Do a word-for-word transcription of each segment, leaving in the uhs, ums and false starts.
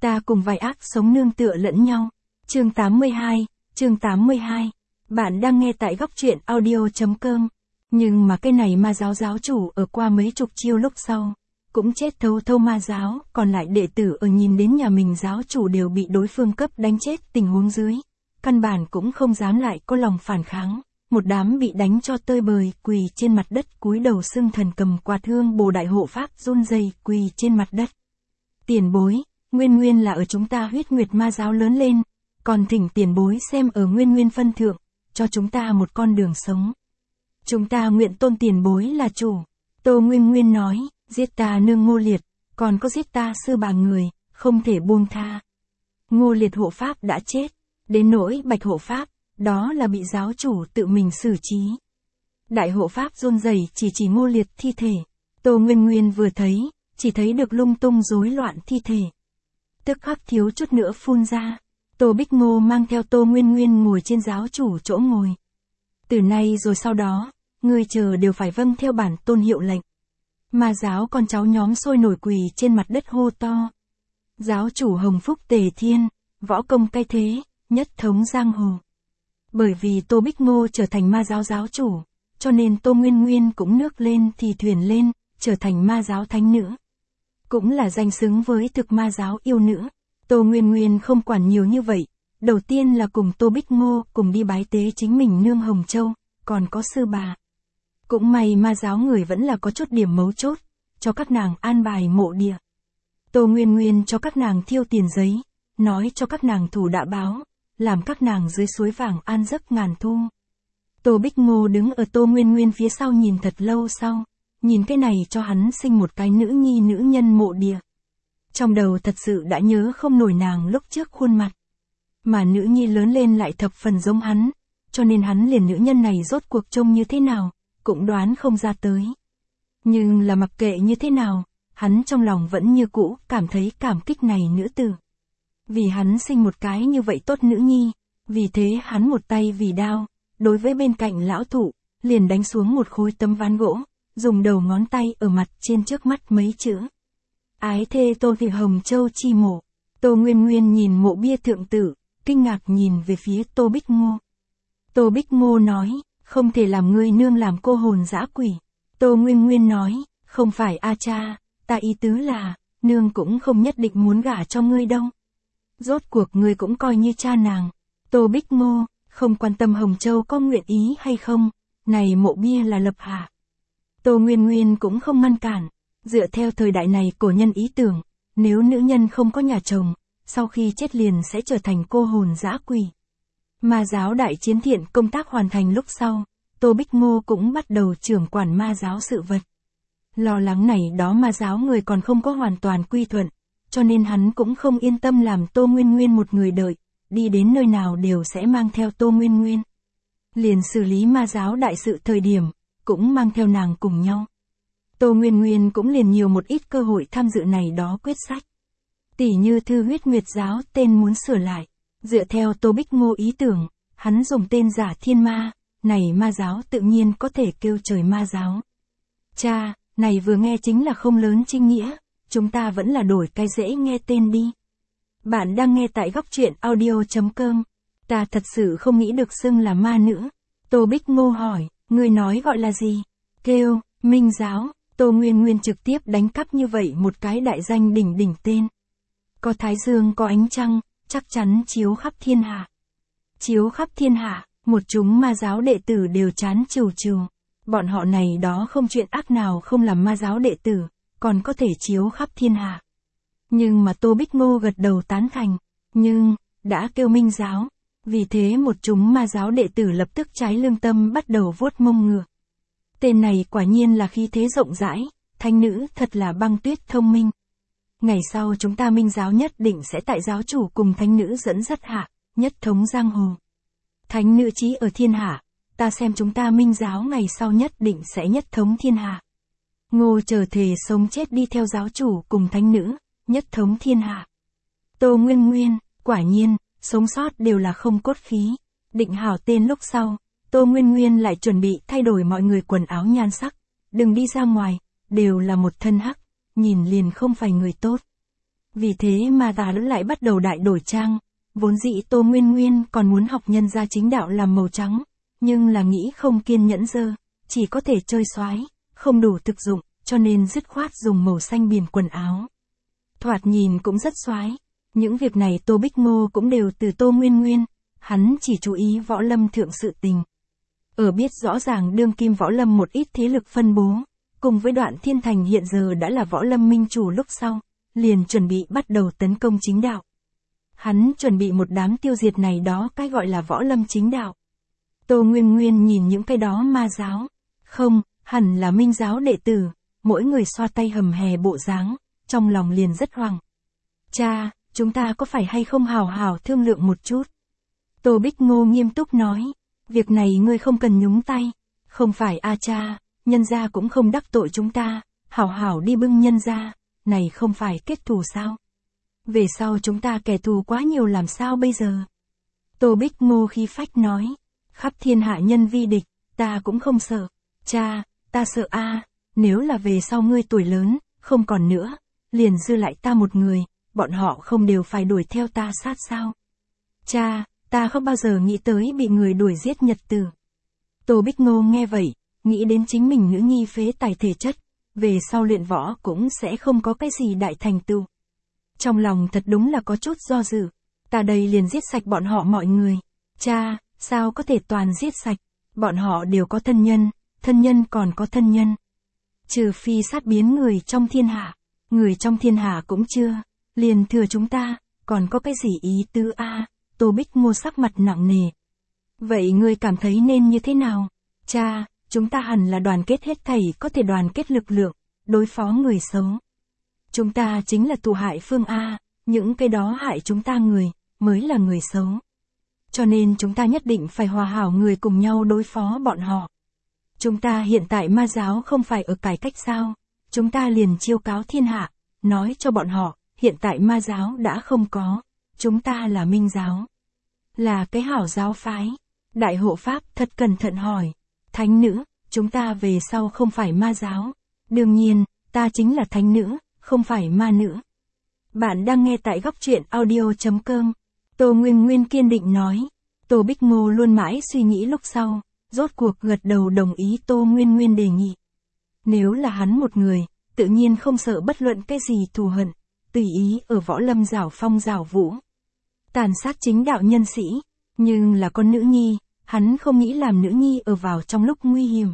Ta cùng vài ác sống nương tựa lẫn nhau. Chương tám mươi hai, chương tám mươi hai. Bạn đang nghe tại góc truyện audio chấm com. Nhưng mà cái này ma giáo giáo chủ ở qua mấy chục chiêu lúc sau, cũng chết thâu thâu ma giáo, còn lại đệ tử ở nhìn đến nhà mình giáo chủ đều bị đối phương cấp đánh chết tình huống dưới. Căn bản cũng không dám lại có lòng phản kháng, một đám bị đánh cho tơi bời, quỳ trên mặt đất cúi đầu xưng thần cầm quạt hương bồ đại hộ pháp run rẩy quỳ trên mặt đất. Tiền bối, nguyên nguyên là ở chúng ta huyết nguyệt ma giáo lớn lên, còn thỉnh tiền bối xem ở nguyên nguyên phân thượng, cho chúng ta một con đường sống. Chúng ta nguyện tôn tiền bối là chủ. Tô Nguyên Nguyên nói, giết ta nương Ngô Liệt, còn có giết ta sư bà người, không thể buông tha. Ngô Liệt hộ pháp đã chết, đến nỗi Bạch hộ pháp, đó là bị giáo chủ tự mình xử trí. Đại hộ pháp run rẩy chỉ chỉ Ngô Liệt thi thể. Tô Nguyên Nguyên vừa thấy, chỉ thấy được lung tung rối loạn thi thể. Tức khắc thiếu chút nữa phun ra. Tô Bích Ngô mang theo Tô Nguyên Nguyên ngồi trên giáo chủ chỗ ngồi. Từ nay rồi sau đó, người chờ đều phải vâng theo bản tôn hiệu lệnh. Ma giáo con cháu nhóm sôi nổi quỳ trên mặt đất hô to. Giáo chủ Hồng Phúc Tề Thiên, võ công cai thế, nhất thống giang hồ. Bởi vì Tô Bích Ngô trở thành ma giáo giáo chủ, cho nên Tô Nguyên Nguyên cũng nước lên thì thuyền lên, trở thành ma giáo thánh nữ. Cũng là danh xứng với thực ma giáo yêu nữ. Tô Nguyên Nguyên không quản nhiều như vậy, đầu tiên là cùng Tô Bích Ngô cùng đi bái tế chính mình nương Hồng Châu, còn có sư bà. Cũng may ma giáo người vẫn là có chút điểm mấu chốt, cho các nàng an bài mộ địa. Tô Nguyên Nguyên cho các nàng thiêu tiền giấy, nói cho các nàng thủ đã báo, làm các nàng dưới suối vàng an giấc ngàn thu. Tô Bích Ngô đứng ở Tô Nguyên Nguyên phía sau nhìn thật lâu sau, nhìn cái này cho hắn sinh một cái nữ nhi nữ nhân mộ địa. Trong đầu thật sự đã nhớ không nổi nàng lúc trước khuôn mặt. Mà nữ nhi lớn lên lại thập phần giống hắn, cho nên hắn liền nữ nhân này rốt cuộc trông như thế nào, cũng đoán không ra tới. Nhưng là mặc kệ như thế nào, hắn trong lòng vẫn như cũ cảm thấy cảm kích này nữ tử. Vì hắn sinh một cái như vậy tốt nữ nhi, vì thế hắn một tay vì đao, đối với bên cạnh lão thụ, liền đánh xuống một khối tấm ván gỗ, dùng đầu ngón tay ở mặt trên trước mắt mấy chữ. Ái thê Tô Thị Hồng Châu chi mộ. Tô Nguyên Nguyên nhìn mộ bia thượng tử, kinh ngạc nhìn về phía Tô Bích Ngô. Tô Bích Ngô nói, không thể làm ngươi nương làm cô hồn dã quỷ. Tô Nguyên Nguyên nói, không phải a cha, ta ý tứ là, nương cũng không nhất định muốn gả cho ngươi đâu. Rốt cuộc ngươi cũng coi như cha nàng. Tô Bích Ngô, không quan tâm Hồng Châu có nguyện ý hay không, này mộ bia là lập hạ. Tô Nguyên Nguyên cũng không ngăn cản. Dựa theo thời đại này cổ nhân ý tưởng, nếu nữ nhân không có nhà chồng, sau khi chết liền sẽ trở thành cô hồn dã quỷ. Ma giáo đại chiến thiện công tác hoàn thành lúc sau, Tô Bích Ngô cũng bắt đầu trưởng quản ma giáo sự vật. Lo lắng này đó ma giáo người còn không có hoàn toàn quy thuận, cho nên hắn cũng không yên tâm làm Tô Nguyên Nguyên một người đợi, đi đến nơi nào đều sẽ mang theo Tô Nguyên Nguyên. Liền xử lý ma giáo đại sự thời điểm, cũng mang theo nàng cùng nhau. Tô Nguyên Nguyên cũng liền nhiều một ít cơ hội tham dự này đó quyết sách. Tỷ như thư huyết nguyệt giáo tên muốn sửa lại. Dựa theo Tô Bích Ngô ý tưởng, hắn dùng tên giả thiên ma, này ma giáo tự nhiên có thể kêu trời ma giáo. Cha, này vừa nghe chính là không lớn trinh nghĩa, chúng ta vẫn là đổi cái dễ nghe tên đi. Bạn đang nghe tại góc truyện audio chấm com. Ta thật sự không nghĩ được xưng là ma nữ. Tô Bích Ngô hỏi, người nói gọi là gì? Kêu, Minh giáo. Tô Nguyên Nguyên trực tiếp đánh cắp như vậy một cái đại danh đỉnh đỉnh tên. Có thái dương có ánh trăng, chắc chắn chiếu khắp thiên hạ. Chiếu khắp thiên hạ, một chúng ma giáo đệ tử đều chán trừu trừu. Bọn họ này đó không chuyện ác nào không làm ma giáo đệ tử, còn có thể chiếu khắp thiên hạ. Nhưng mà Tô Bích Ngô gật đầu tán thành, nhưng, đã kêu Minh giáo. Vì thế một chúng ma giáo đệ tử lập tức trái lương tâm bắt đầu vuốt mông ngựa. Tên này quả nhiên là khí thế rộng rãi, thánh nữ thật là băng tuyết thông minh. Ngày sau chúng ta Minh giáo nhất định sẽ tại giáo chủ cùng thánh nữ dẫn dắt hạ, nhất thống giang hồ. Thánh nữ chí ở thiên hạ, ta xem chúng ta Minh giáo ngày sau nhất định sẽ nhất thống thiên hạ. Ngô chờ thề sống chết đi theo giáo chủ cùng thánh nữ, nhất thống thiên hạ. Tô Nguyên Nguyên, quả nhiên, sống sót đều là không cốt khí. Định hảo tên lúc sau, Tô Nguyên Nguyên lại chuẩn bị thay đổi mọi người quần áo nhan sắc, đừng đi ra ngoài, đều là một thân hắc, nhìn liền không phải người tốt. Vì thế mà ta lại bắt đầu đại đổi trang. Vốn dĩ Tô Nguyên Nguyên còn muốn học nhân gia chính đạo làm màu trắng, nhưng là nghĩ không kiên nhẫn dơ, chỉ có thể chơi xoái, không đủ thực dụng, cho nên dứt khoát dùng màu xanh biển quần áo. Thoạt nhìn cũng rất xoái. Những việc này Tô Bích Ngô cũng đều từ Tô Nguyên Nguyên, hắn chỉ chú ý võ lâm thượng sự tình. Ở biết rõ ràng đương kim võ lâm một ít thế lực phân bố, cùng với Đoạn Thiên Thành hiện giờ đã là võ lâm minh chủ lúc sau, liền chuẩn bị bắt đầu tấn công chính đạo. Hắn chuẩn bị một đám tiêu diệt này đó cái gọi là võ lâm chính đạo. Tô Nguyên Nguyên nhìn những cái đó ma giáo, không, hẳn là minh giáo đệ tử, mỗi người xoa tay hầm hè bộ dáng, trong lòng liền rất hoảng. Cha, chúng ta có phải hay không hào hào thương lượng một chút? Tô Bích Ngô nghiêm túc nói, việc này ngươi không cần nhúng tay, không phải a cha, nhân gia cũng không đắc tội chúng ta, hảo hảo đi bưng nhân gia, này không phải kết thù sao? Về sau chúng ta kẻ thù quá nhiều làm sao bây giờ? Tô Bích Ngô khí phách nói, khắp thiên hạ nhân vi địch, ta cũng không sợ, cha, ta sợ a, nếu là về sau ngươi tuổi lớn, không còn nữa, liền dư lại ta một người, bọn họ không đều phải đuổi theo ta sát sao? Cha, ta không bao giờ nghĩ tới bị người đuổi giết nhật tử. Tô Bích Ngô nghe vậy, nghĩ đến chính mình nữ nhi phế tài thể chất, về sau luyện võ cũng sẽ không có cái gì đại thành tựu. Trong lòng thật đúng là có chút do dự, ta đây liền giết sạch bọn họ mọi người. Cha, sao có thể toàn giết sạch, bọn họ đều có thân nhân, thân nhân còn có thân nhân. Trừ phi sát biến người trong thiên hạ, người trong thiên hạ cũng chưa, liền thừa chúng ta, còn có cái gì ý tứ a? Tô Bích Ngô sắc mặt nặng nề. Vậy ngươi cảm thấy nên như thế nào? Cha, chúng ta hẳn là đoàn kết hết thảy có thể đoàn kết lực lượng, đối phó người xấu. Chúng ta chính là tù hại phương A, những cái đó hại chúng ta người, mới là người xấu. Cho nên chúng ta nhất định phải hòa hảo người cùng nhau đối phó bọn họ. Chúng ta hiện tại ma giáo không phải ở cải cách sao? Chúng ta liền chiêu cáo thiên hạ, nói cho bọn họ, hiện tại ma giáo đã không có, chúng ta là minh giáo. Là cái hảo giáo phái. Đại hộ pháp thật cẩn thận hỏi, thánh nữ, chúng ta về sau không phải ma giáo. Đương nhiên, ta chính là thánh nữ, không phải ma nữ. Bạn đang nghe tại góc truyện audio chấm com. Tô Nguyên Nguyên kiên định nói. Tô Bích Ngô luôn mãi suy nghĩ lúc sau, rốt cuộc gật đầu đồng ý Tô Nguyên Nguyên đề nghị. Nếu là hắn một người, tự nhiên không sợ bất luận cái gì thù hận, tùy ý ở võ lâm giảo phong giảo vũ. Tàn sát chính đạo nhân sĩ, nhưng là con nữ nhi, hắn không nghĩ làm nữ nhi ở vào trong lúc nguy hiểm.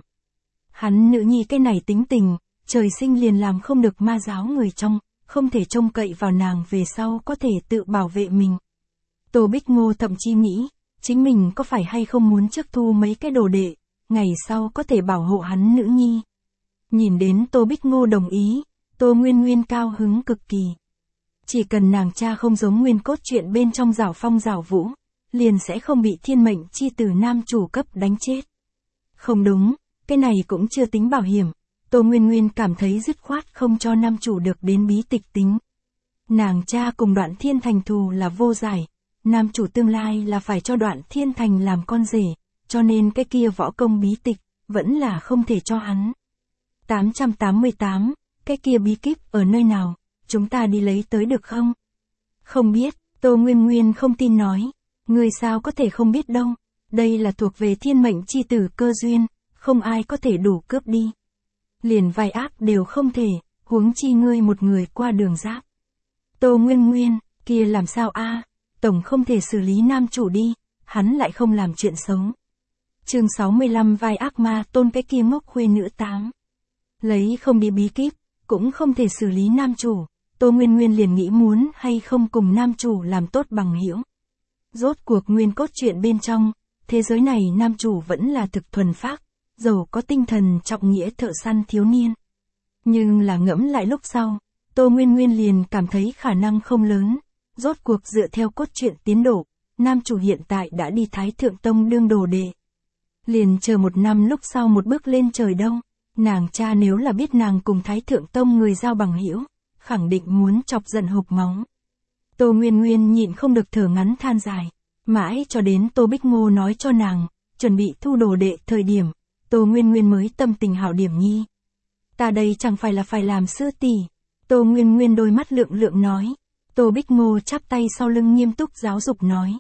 Hắn nữ nhi cái này tính tình, trời sinh liền làm không được ma giáo người trong, không thể trông cậy vào nàng về sau có thể tự bảo vệ mình. Tô Bích Ngô thậm chí nghĩ, chính mình có phải hay không muốn trước thu mấy cái đồ đệ, ngày sau có thể bảo hộ hắn nữ nhi. Nhìn đến Tô Bích Ngô đồng ý, Tô Nguyên Nguyên cao hứng cực kỳ. Chỉ cần nàng cha không giống nguyên cốt truyện bên trong giảo phong giảo vũ, liền sẽ không bị thiên mệnh chi tử nam chủ cấp đánh chết. Không đúng, cái này cũng chưa tính bảo hiểm. Tô Nguyên Nguyên cảm thấy dứt khoát không cho nam chủ được đến bí tịch tính. Nàng cha cùng Đoạn Thiên Thành thù là vô giải, nam chủ tương lai là phải cho Đoạn Thiên Thành làm con rể, cho nên cái kia võ công bí tịch, vẫn là không thể cho hắn. tám trăm tám mươi tám, cái kia bí kíp ở nơi nào, chúng ta đi lấy tới được không? Không biết, Tô Nguyên Nguyên không tin nói, người sao có thể không biết đâu, đây là thuộc về thiên mệnh chi tử cơ duyên, không ai có thể đủ cướp đi. Liền vai ác đều không thể, huống chi ngươi một người qua đường giáp. Tô Nguyên Nguyên, kia làm sao a? Tổng không thể xử lý nam chủ đi, hắn lại không làm chuyện xấu. Chương sáu mươi lăm vai ác ma tôn cái kia ngốc khuê nữ tám. Lấy không đi bí kíp, cũng không thể xử lý nam chủ, Tô Nguyên Nguyên liền nghĩ muốn hay không cùng nam chủ làm tốt bằng hữu. Rốt cuộc nguyên cốt truyện bên trong, thế giới này nam chủ vẫn là thực thuần phác, giàu có tinh thần trọng nghĩa thợ săn thiếu niên. Nhưng là ngẫm lại lúc sau, Tô Nguyên Nguyên liền cảm thấy khả năng không lớn, rốt cuộc dựa theo cốt truyện tiến độ, nam chủ hiện tại đã đi Thái Thượng Tông đương đồ đệ. Liền chờ một năm lúc sau một bước lên trời đâu, nàng cha nếu là biết nàng cùng Thái Thượng Tông người giao bằng hữu, khẳng định muốn chọc giận hộc máu. Tô Nguyên Nguyên nhịn không được thở ngắn than dài, mãi cho đến Tô Bích Ngô nói cho nàng, chuẩn bị thu đồ đệ thời điểm, Tô Nguyên Nguyên mới tâm tình hảo điểm nhi. Ta đây chẳng phải là phải làm sư tỷ. Tô Nguyên Nguyên đôi mắt lượng lượng nói, Tô Bích Ngô chắp tay sau lưng nghiêm túc giáo dục nói.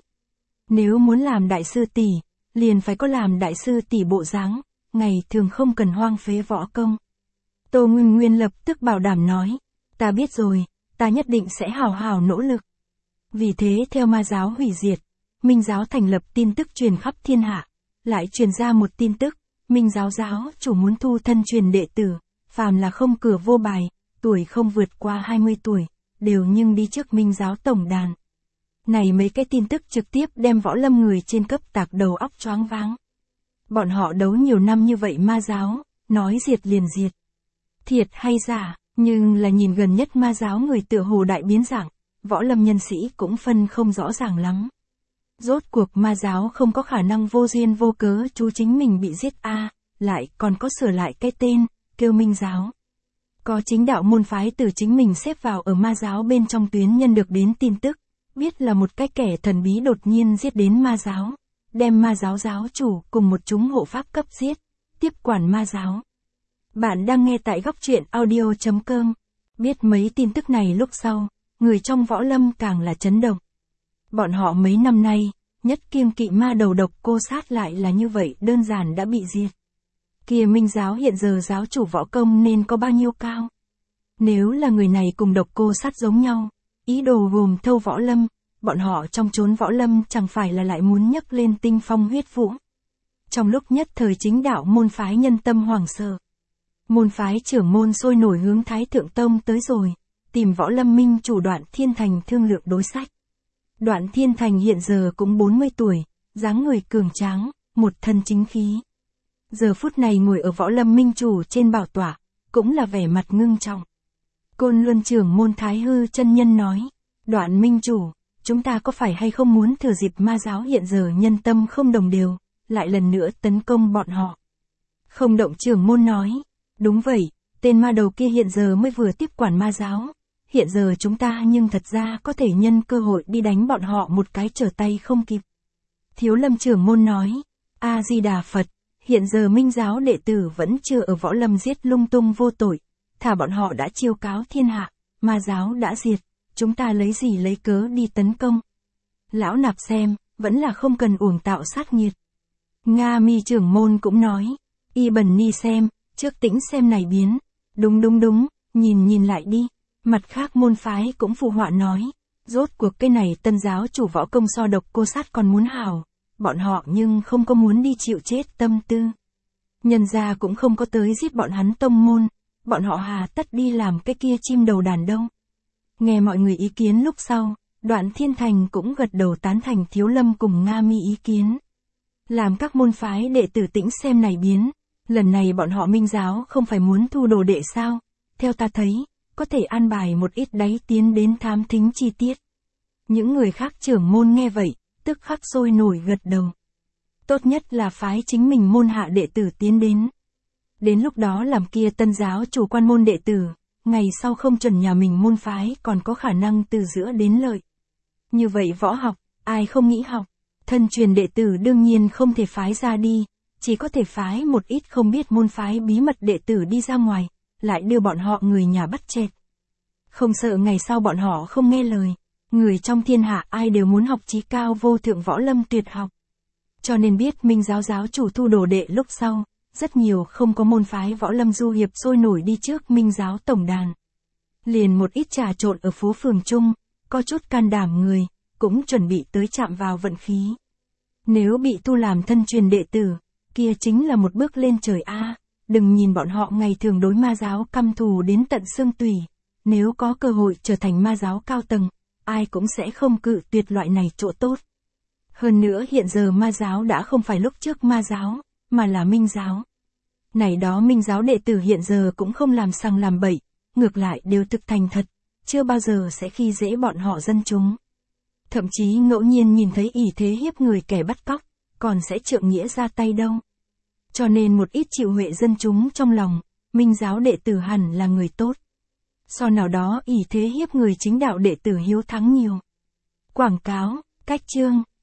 Nếu muốn làm đại sư tỷ, liền phải có làm đại sư tỷ bộ dáng, ngày thường không cần hoang phế võ công. Tô Nguyên Nguyên lập tức bảo đảm nói, ta biết rồi, ta nhất định sẽ hào hào nỗ lực. Vì thế theo ma giáo hủy diệt, Minh giáo thành lập tin tức truyền khắp thiên hạ, lại truyền ra một tin tức, Minh giáo giáo chủ muốn thu thân truyền đệ tử, phàm là không cửa vô bài, tuổi không vượt qua hai mươi tuổi, đều nhưng đi trước Minh giáo tổng đàn. Này mấy cái tin tức trực tiếp đem võ lâm người trên cấp tạc đầu óc choáng váng. Bọn họ đấu nhiều năm như vậy ma giáo, nói diệt liền diệt. Thiệt hay giả, nhưng là nhìn gần nhất ma giáo người tựa hồ đại biến dạng, võ lâm nhân sĩ cũng phân không rõ ràng lắm. Rốt cuộc ma giáo không có khả năng vô duyên vô cớ chú chính mình bị giết a, à, lại còn có sửa lại cái tên, kêu Minh giáo. Có chính đạo môn phái từ chính mình xếp vào ở ma giáo bên trong tuyến nhân được đến tin tức, biết là một cái kẻ thần bí đột nhiên giết đến ma giáo, đem ma giáo giáo chủ cùng một chúng hộ pháp cấp giết, tiếp quản ma giáo. Bạn đang nghe tại góc truyện audio chấm com. Biết mấy tin tức này lúc sau, người trong võ lâm càng là chấn động. Bọn họ mấy năm nay, nhất kiêng kỵ ma đầu độc cô sát lại là như vậy đơn giản đã bị diệt. Kia Minh giáo hiện giờ giáo chủ võ công nên có bao nhiêu cao? Nếu là người này cùng độc cô sát giống nhau, ý đồ gồm thâu võ lâm, bọn họ trong chốn võ lâm chẳng phải là lại muốn nhấc lên tinh phong huyết vũ. Trong lúc nhất thời chính đạo môn phái nhân tâm hoảng sợ. Môn phái trưởng môn sôi nổi hướng Thái Thượng Tông tới rồi, tìm võ lâm minh chủ Đoạn Thiên Thành thương lượng đối sách. Đoạn Thiên Thành hiện giờ cũng bốn mươi tuổi, dáng người cường tráng, một thân chính khí. Giờ phút này ngồi ở võ lâm minh chủ trên bảo tọa, cũng là vẻ mặt ngưng trọng. Côn Luân trưởng môn Thái Hư chân nhân nói, Đoạn minh chủ, chúng ta có phải hay không muốn thừa dịp ma giáo hiện giờ nhân tâm không đồng đều, lại lần nữa tấn công bọn họ? Không Động trưởng môn nói, đúng vậy, tên ma đầu kia hiện giờ mới vừa tiếp quản ma giáo, hiện giờ chúng ta nhưng thật ra có thể nhân cơ hội đi đánh bọn họ một cái trở tay không kịp. Thiếu Lâm trưởng môn nói, A-di-đà Phật, hiện giờ Minh giáo đệ tử vẫn chưa ở võ lâm giết lung tung vô tội, thả bọn họ đã chiêu cáo thiên hạ, ma giáo đã diệt, chúng ta lấy gì lấy cớ đi tấn công? Lão Nạp xem, vẫn là không cần uổng tạo sát nghiệt. Nga Mi trưởng môn cũng nói, Y Bần Ni xem, trước tĩnh xem này biến, đúng đúng đúng, nhìn nhìn lại đi. Mặt khác môn phái cũng phù họa nói, rốt cuộc cái này tân giáo chủ võ công so độc cô sát còn muốn hào, bọn họ nhưng không có muốn đi chịu chết tâm tư. Nhân gia cũng không có tới giết bọn hắn tông môn, bọn họ hà tất đi làm cái kia chim đầu đàn đâu. Nghe mọi người ý kiến lúc sau, Đoạn Thiên Thành cũng gật đầu tán thành Thiếu Lâm cùng Nga Mi ý kiến. Làm các môn phái đệ tử tĩnh xem này biến, lần này bọn họ Minh giáo không phải muốn thu đồ đệ sao, theo ta thấy, có thể an bài một ít đáy tiến đến thám thính chi tiết. Những người khác trưởng môn nghe vậy, tức khắc sôi nổi gật đầu. Tốt nhất là phái chính mình môn hạ đệ tử tiến đến. Đến lúc đó làm kia tân giáo chủ quan môn đệ tử, ngày sau không chuẩn nhà mình môn phái còn có khả năng từ giữa đến lợi. Như vậy võ học, ai không nghĩ học, thân truyền đệ tử đương nhiên không thể phái ra đi, chỉ có thể phái một ít không biết môn phái bí mật đệ tử đi ra ngoài, lại đưa bọn họ người nhà bắt chẹt. Không sợ ngày sau bọn họ không nghe lời, người trong thiên hạ ai đều muốn học chí cao vô thượng võ lâm tuyệt học. Cho nên biết Minh giáo giáo chủ thu đồ đệ lúc sau, rất nhiều không có môn phái võ lâm du hiệp sôi nổi đi trước Minh giáo tổng đàn. Liền một ít trà trộn ở phố phường chung, có chút can đảm người, cũng chuẩn bị tới chạm vào vận khí. Nếu bị thu làm thân truyền đệ tử, kia chính là một bước lên trời a. Đừng nhìn bọn họ ngày thường đối ma giáo căm thù đến tận xương tủy, nếu có cơ hội trở thành ma giáo cao tầng, ai cũng sẽ không cự tuyệt loại này chỗ tốt. Hơn nữa hiện giờ ma giáo đã không phải lúc trước ma giáo, mà là Minh giáo. Này đó Minh giáo đệ tử hiện giờ cũng không làm sằng làm bậy, ngược lại đều thực thành thật, chưa bao giờ sẽ khi dễ bọn họ dân chúng. Thậm chí ngẫu nhiên nhìn thấy ỷ thế hiếp người kẻ bắt cóc, còn sẽ trượng nghĩa ra tay đâu. Cho nên một ít chịu huệ dân chúng trong lòng, Minh giáo đệ tử hẳn là người tốt. So nào đó ỷ thế hiếp người chính đạo đệ tử hiếu thắng nhiều. Quảng cáo, cách chương.